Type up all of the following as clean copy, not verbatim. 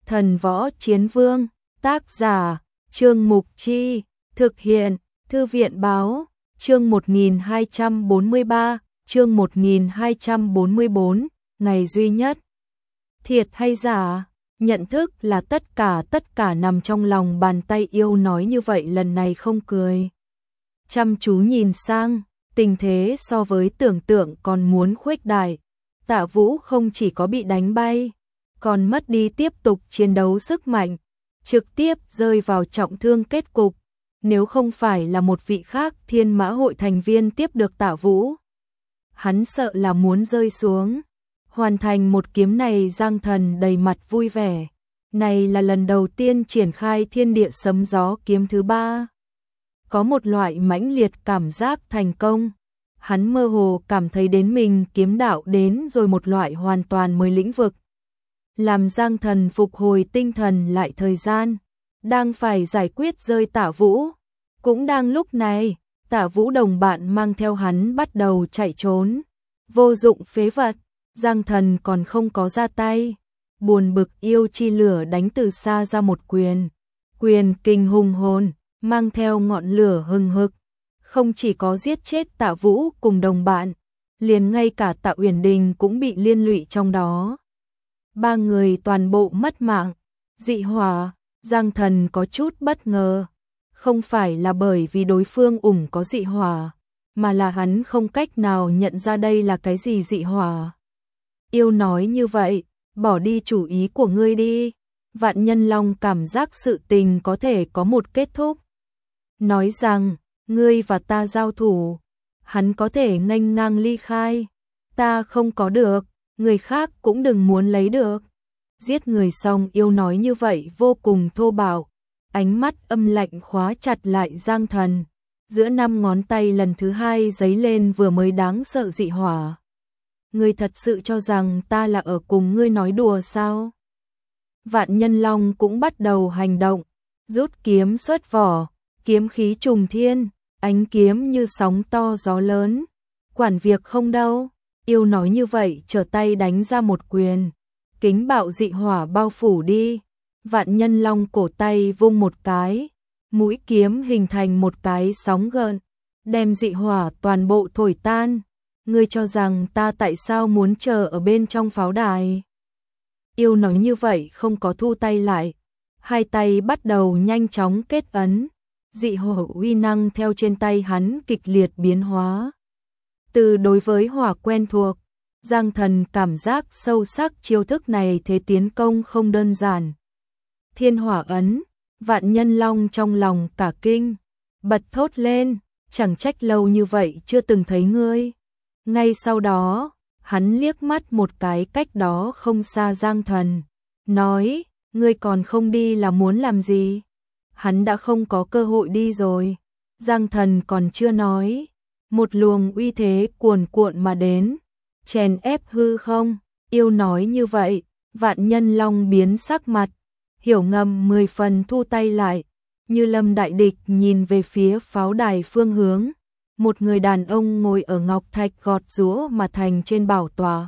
Thần Võ Chiến Vương, tác giả, Trương Mục Chi, thực hiện, Thư viện Báo, chương 1243, chương 1244, ngày duy nhất. Thiệt hay giả, nhận thức là tất cả nằm trong lòng bàn tay. Yêu nói như vậy lần này không cười. Chăm chú nhìn sang, tình thế so với tưởng tượng còn muốn khuếch đại. Tạ Vũ không chỉ có bị đánh bay, còn mất đi tiếp tục chiến đấu sức mạnh, trực tiếp rơi vào trọng thương kết cục. Nếu không phải là một vị khác Thiên Mã hội thành viên tiếp được Tạ Vũ, hắn sợ là muốn rơi xuống. Hoàn thành một kiếm này, Giang Thần đầy mặt vui vẻ. Này là lần đầu tiên triển khai thiên địa sấm gió kiếm thứ 3. Có một loại mãnh liệt cảm giác thành công. Hắn mơ hồ cảm thấy đến mình kiếm đạo đến rồi một loại hoàn toàn mới lĩnh vực. Làm Giang Thần phục hồi tinh thần lại thời gian, đang phải giải quyết rơi Tạ Vũ. Cũng đang lúc này, Tạ Vũ đồng bạn mang theo hắn bắt đầu chạy trốn. Vô dụng phế vật, Giang Thần còn không có ra tay. Buồn bực yêu chi lửa đánh từ xa ra một quyền. Quyền kinh hùng hồn, mang theo ngọn lửa hừng hực. Không chỉ có giết chết Tạ Vũ cùng đồng bạn, liền ngay cả Tạ Uyển Đình cũng bị liên lụy trong đó. 3 người toàn bộ mất mạng. Dị hỏa, Giang Thần có chút bất ngờ. Không phải là bởi vì đối phương có dị hỏa, mà là hắn không cách nào nhận ra đây là cái gì dị hỏa. Yêu nói như vậy, bỏ đi chủ ý của ngươi đi. Vạn Nhân Long cảm giác sự tình có thể có một kết thúc. Nói rằng, ngươi và ta giao thủ, hắn có thể nghênh ngang ly khai. Ta không có được, người khác cũng đừng muốn lấy được. Giết người xong. Yêu nói như vậy vô cùng thô bạo. Ánh mắt âm lạnh khóa chặt lại Giang Thần. Giữa 5 ngón tay lần thứ 2 giấy lên vừa mới đáng sợ dị hỏa. Ngươi thật sự cho rằng ta là ở cùng ngươi nói đùa sao? Vạn Nhân Long cũng bắt đầu hành động, rút kiếm xuất vỏ, kiếm khí trùng thiên, ánh kiếm như sóng to gió lớn. Quản việc không đâu. Yêu nói như vậy, trở tay đánh ra một quyền. Kính bạo dị hỏa bao phủ đi. Vạn Nhân Long cổ tay vung một cái, mũi kiếm hình thành một cái sóng gợn, đem dị hỏa toàn bộ thổi tan. Ngươi cho rằng ta tại sao muốn chờ ở bên trong pháo đài? Yêu nói như vậy không có thu tay lại. Hai tay bắt đầu nhanh chóng kết ấn. Dị hỏa uy năng theo trên tay hắn kịch liệt biến hóa. Từ đối với hỏa quen thuộc, Giang Thần cảm giác sâu sắc chiêu thức này thế tiến công không đơn giản. Thiên hỏa ấn, Vạn Nhân Long trong lòng cả kinh, bật thốt lên, chẳng trách lâu như vậy chưa từng thấy ngươi. Ngay sau đó, hắn liếc mắt một cái cách đó không xa Giang Thần, nói, ngươi còn không đi là muốn làm gì? Hắn đã không có cơ hội đi rồi. Giang Thần còn chưa nói, một luồng uy thế cuồn cuộn mà đến, chèn ép hư không. Yêu nói như vậy, Vạn Nhân Long biến sắc mặt, hiểu ngầm 10 phần thu tay lại, như lâm đại địch nhìn về phía pháo đài phương hướng. Một người đàn ông ngồi ở ngọc thạch gọt giũa mà thành trên bảo tọa.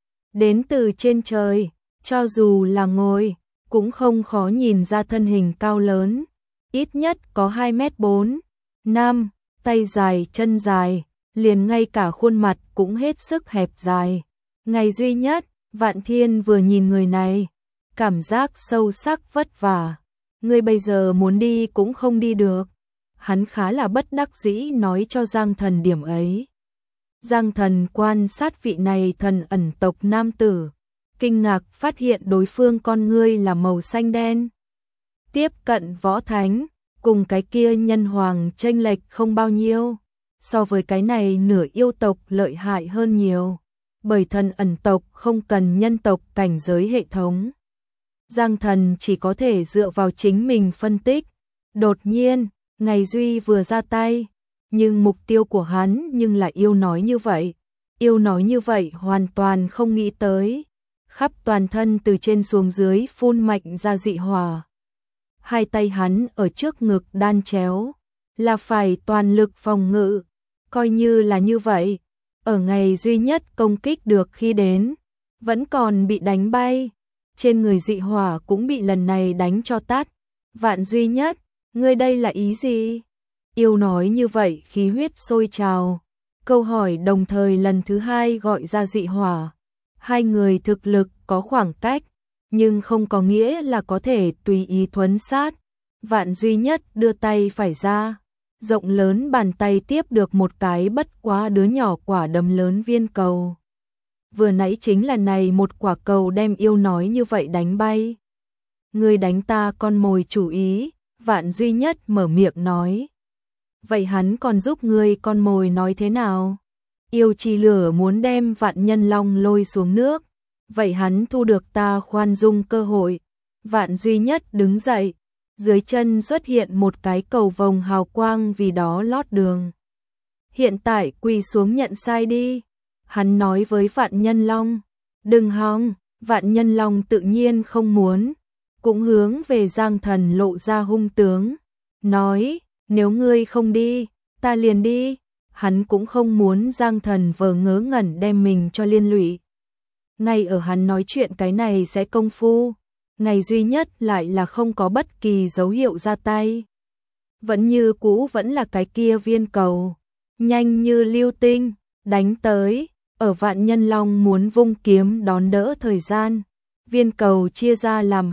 Đến từ trên trời, cho dù là ngồi, cũng không khó nhìn ra thân hình cao lớn, ít nhất có 2m4, 5, tay dài chân dài, liền ngay cả khuôn mặt cũng hết sức hẹp dài. Ngày duy nhất, Vạn Thiên vừa nhìn người này, cảm giác sâu sắc vất vả. Ngươi bây giờ muốn đi cũng không đi được. Hắn khá là bất đắc dĩ nói cho Giang Thần điểm ấy. Giang Thần quan sát vị này thần ẩn tộc nam tử, kinh ngạc phát hiện đối phương con ngươi là màu xanh đen. Tiếp cận võ thánh, cùng cái kia nhân hoàng chênh lệch không bao nhiêu. So với cái này nửa yêu tộc lợi hại hơn nhiều, bởi thần ẩn tộc không cần nhân tộc cảnh giới hệ thống. Giang Thần chỉ có thể dựa vào chính mình phân tích. Đột nhiên, Ngày Duy vừa ra tay, nhưng mục tiêu của hắn nhưng lại yêu nói như vậy. Yêu nói như vậy hoàn toàn không nghĩ tới. Khắp toàn thân từ trên xuống dưới phun mạnh ra dị hỏa. Hai tay hắn ở trước ngực đan chéo, là phải toàn lực phòng ngự. Coi như là như vậy, ở ngày duy nhất công kích được khi đến, vẫn còn bị đánh bay. trên người dị hỏa cũng bị lần này đánh cho tắt. Vạn Duy Nhất, ngươi đây là ý gì? Yêu nói như vậy khí huyết sôi trào. Câu hỏi đồng thời lần thứ hai gọi ra dị hỏa. Hai người thực lực có khoảng cách, nhưng không có nghĩa là có thể tùy ý thuấn sát. Vạn Duy Nhất đưa tay phải ra, rộng lớn bàn tay tiếp được một cái bất quá đứa nhỏ quả đấm lớn viên cầu. Vừa nãy chính là này một quả cầu đem yêu nói như vậy đánh bay. Ngươi đánh ta con mồi chủ ý, Vạn Duy Nhất mở miệng nói. Vậy hắn còn giúp ngươi con mồi nói thế nào? Yêu chi lửa muốn đem Vạn Nhân Long lôi xuống nước. Vậy hắn thu được ta khoan dung cơ hội. Vạn Duy Nhất đứng dậy, dưới chân xuất hiện một cái cầu vồng hào quang vì đó lót đường. Hiện tại quỳ xuống nhận sai đi. Hắn nói với Vạn Nhân Long. Đừng hòng, Vạn Nhân Long tự nhiên không muốn. Cũng hướng về Giang Thần lộ ra hung tướng. Nói, nếu ngươi không đi, ta liền đi. Hắn cũng không muốn Giang Thần vờ ngớ ngẩn đem mình cho liên lụy. Ngay ở hắn nói chuyện cái này sẽ công phu, Ngày Duy Nhất lại là không có bất kỳ dấu hiệu ra tay. Vẫn như cũ vẫn là cái kia viên cầu, nhanh như lưu tinh, đánh tới, ở Vạn Nhân Long muốn vung kiếm đón đỡ thời gian. Viên cầu chia ra làm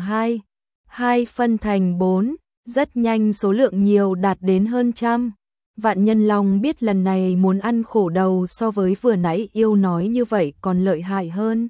hai phân thành 4, rất nhanh số lượng nhiều đạt đến hơn 100. Vạn Nhân Long biết lần này muốn ăn khổ đầu so với vừa nãy yêu nói như vậy còn lợi hại hơn.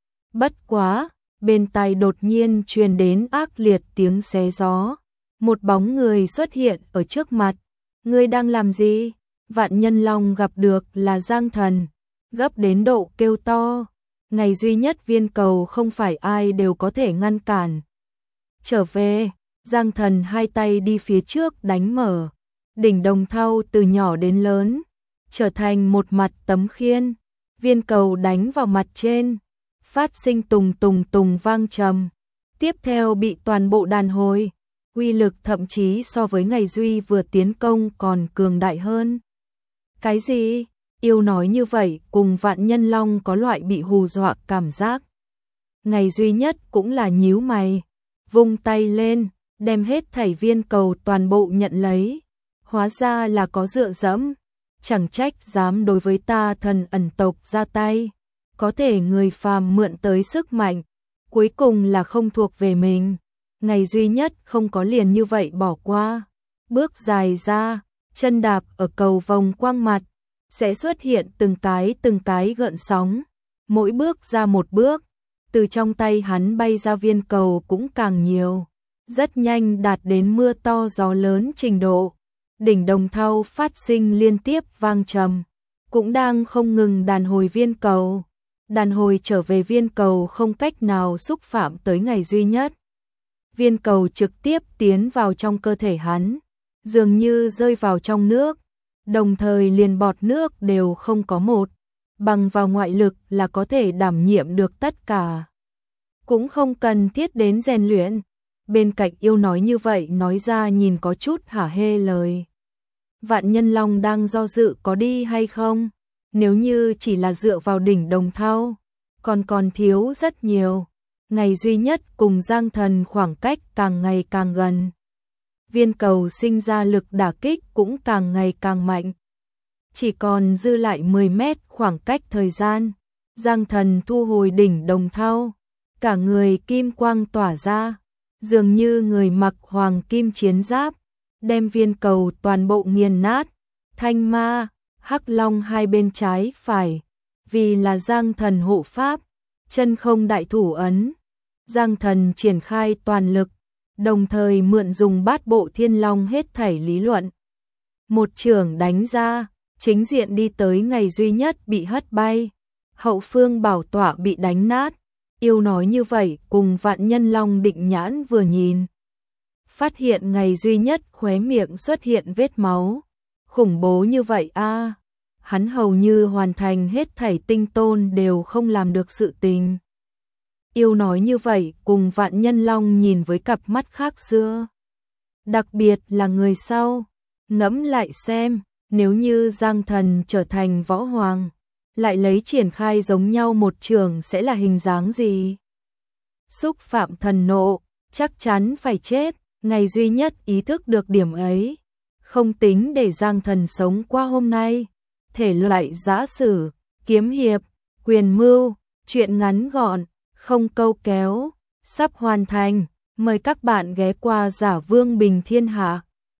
Bất quá, bên tai đột nhiên truyền đến ác liệt tiếng xé gió. Một bóng người xuất hiện ở trước mặt. Ngươi đang làm gì? Vạn Nhân Long gặp được là Giang Thần, gấp đến độ kêu to. Ngày Duy Nhất viên cầu không phải ai đều có thể ngăn cản. Trở về, Giang Thần hai tay đi phía trước đánh mở. Đỉnh đồng thau từ nhỏ đến lớn, trở thành một mặt tấm khiên. Viên cầu đánh vào mặt trên, phát sinh tùng tùng tùng vang trầm. Tiếp theo bị toàn bộ đàn hồi. Uy lực thậm chí so với Ngày Duy vừa tiến công còn cường đại hơn. Cái gì? Yêu nói như vậy cùng Vạn Nhân Long có loại bị hù dọa cảm giác. Ngày Duy Nhất cũng là nhíu mày, vung tay lên, đem hết thảy viên cầu toàn bộ nhận lấy. Hóa ra là có dựa dẫm, chẳng trách dám đối với ta thần ẩn tộc ra tay. Có thể người phàm mượn tới sức mạnh, cuối cùng là không thuộc về mình. Ngày Duy Nhất không có liền như vậy bỏ qua. Bước dài ra, chân đạp ở cầu vòng quang mặt, sẽ xuất hiện từng cái gợn sóng. Mỗi bước ra một bước, từ trong tay hắn bay ra viên cầu cũng càng nhiều. Rất nhanh đạt đến mưa to gió lớn trình độ. Đỉnh đồng thau phát sinh liên tiếp vang trầm, cũng đang không ngừng đàn hồi viên cầu. Đàn hồi trở về viên cầu không cách nào xúc phạm tới Ngày Duy Nhất. Viên cầu trực tiếp tiến vào trong cơ thể hắn, dường như rơi vào trong nước, đồng thời liền bọt nước đều không có một, bằng vào ngoại lực là có thể đảm nhiệm được tất cả. Cũng không cần thiết đến rèn luyện. Bên cạnh yêu nói như vậy nói ra nhìn có chút hả hê lời. Vạn Nhân Long đang do dự có đi hay không? Nếu như chỉ là dựa vào đỉnh đồng thau, còn thiếu rất nhiều. Ngày Duy Nhất cùng Giang Thần khoảng cách càng ngày càng gần. Viên cầu sinh ra lực đả kích cũng càng ngày càng mạnh. Chỉ còn dư lại 10 mét khoảng cách thời gian. Giang Thần thu hồi đỉnh đồng thau, cả người kim quang tỏa ra, dường như người mặc hoàng kim chiến giáp, đem viên cầu toàn bộ nghiền nát. Thanh Ma, Hắc Long hai bên trái phải, vì là Giang Thần hộ pháp, chân không đại thủ ấn. Giang Thần triển khai toàn lực, đồng thời mượn dùng bát bộ thiên long hết thảy lý luận. Một chưởng đánh ra, chính diện đi tới Ngày Duy Nhất bị hất bay, hậu phương bảo tọa bị đánh nát. Yêu nói như vậy cùng Vạn Nhân Long định nhãn vừa nhìn, phát hiện Ngày Duy Nhất khóe miệng xuất hiện vết máu. Khủng bố như vậy a, hắn hầu như hoàn thành hết thảy tinh tôn đều không làm được sự tình. Yêu nói như vậy cùng Vạn Nhân Long nhìn với cặp mắt khác xưa. Đặc biệt là người sau, ngẫm lại xem, nếu như Giang Thần trở thành võ hoàng, lại lấy triển khai giống nhau một trường sẽ là hình dáng gì? xúc phạm thần nộ, chắc chắn phải chết, ngày duy nhất ý thức được điểm ấy. Không tính để Giang Thần sống qua hôm nay. Thể loại giã sử, kiếm hiệp, quyền mưu, truyện ngắn gọn, không câu kéo, sắp hoàn thành. Mời các bạn ghé qua Giả Vương Bình Thiên Hạ.